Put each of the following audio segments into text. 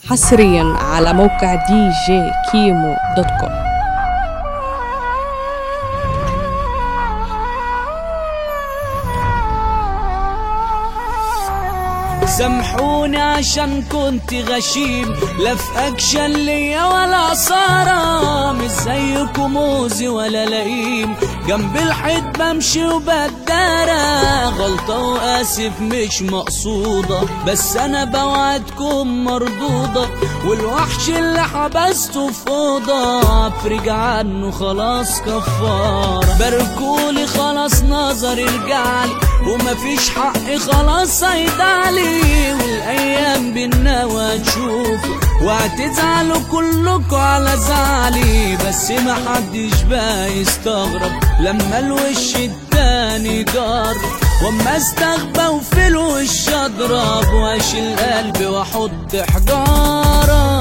حصريا على موقع djkimo.com. سامحوني عشان كنت غشيم، لا في اكشن ليا ولا صارة، مش زيكم موزي ولا لئيم، جنب الحيط بمشي وبدارة، غلطة واسف مش مقصودة، بس انا بوعدكم مردودة، والوحش اللي حبسته في اوضة افرج عنه خلاص كفارة، باركولي خلاص نظري رجعلي، ومفيش حق خلاص هيدعلي، والايام بالنوى تشوفوا وهتزعلوا كلكوا على زعلي، بس محدش بقى يستغرب لما الوش التاني جار، واما استغبى وفي الوش اضرب واشيل قلبي واحط حجارة،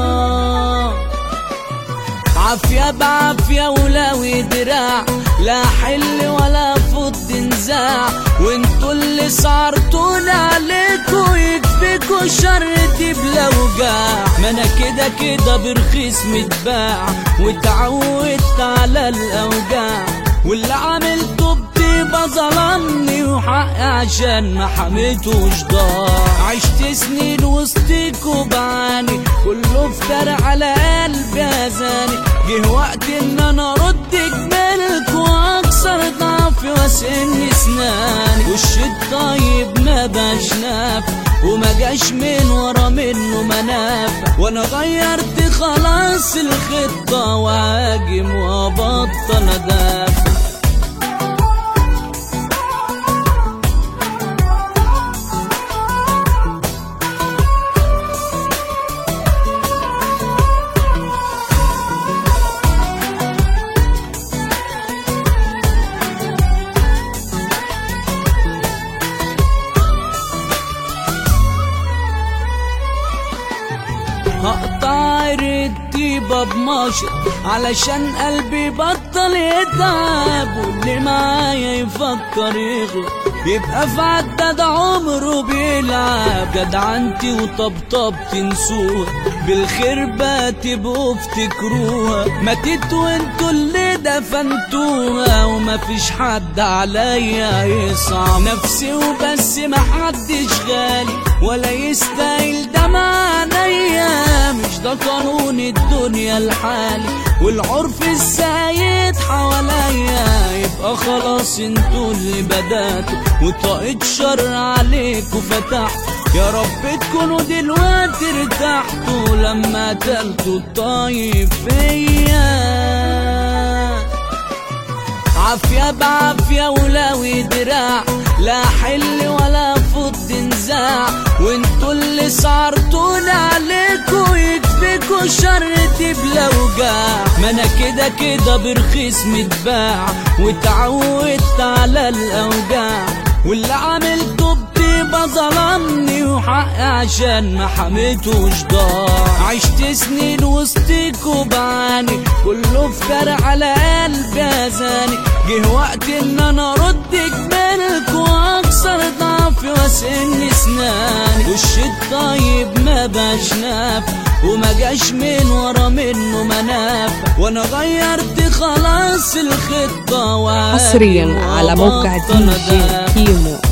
عافية بعافية ولو دراع، لا حل ولا فض نزاع، وانتوا اللي صعرتوني عليكوا يكفيكوا شر بلا وجاع، ما انا كده كده برخيص متباع، واتعودت على الاوجاع، واللي عملته بطيبة ظلمني وحقي عشان ما حميتوش ضاع، عشت سنين وسطيكوا بعاني، كله افتر على قلبي اذاني، جه وقت ان انا ارد جمالك واكسر ضعفي واسن اسناني، وش الطيب ما باش نافع، وما جاش من ورا منه منافع، وانا غيرت خلاص الخطة وهاجم وابطل ادافع. هقطع الطيبة بمشط علشان قلبي بطل يتعب، واللي معايا يفكر يغلط يبقى في عداد عمره بيلعب، جدعنتي وطبطب تنسوها، بالخير بقى تبقوا افتكروها، ماتت وانتوا اللي دفنتوها، ومفيش حد عليا يصعب نفسي وبس، محدش غالي ولا يستاهل دمع عينيا، مش ده قانون الدنيا الحالي، والعرف السايد حواليا، يبقى خلاص انتوا اللي بداتوا وطاقة شر عليكوا فتحت، يا رب تكونوا دلوقتي ارتحتوا لما قتلتوا الطيب فيا، عافية بعافية ولو دراع، لا حل ولا فض نزاع، وانتوا اللي صعرتوني عليكوا يكفيكوا شر بلا وجاع، ما انا كده كده برخيص متباع، واتعودت على الاوجاع، واللي عملته بطيبة ظلمني وحقي عشان ما حميتوش ضاع، عشت سنين وسطيكوا بعاني، كله افتر على قلبي اذاني، جه وقت ان انا ارد جمالك واكسر ضعفي واسن اسناني، وش الطيب ما باش نافع، وما جاش من ورا منه منافع، وانا غيرت خلاص الخطة حصريا على موقع djkimo.com.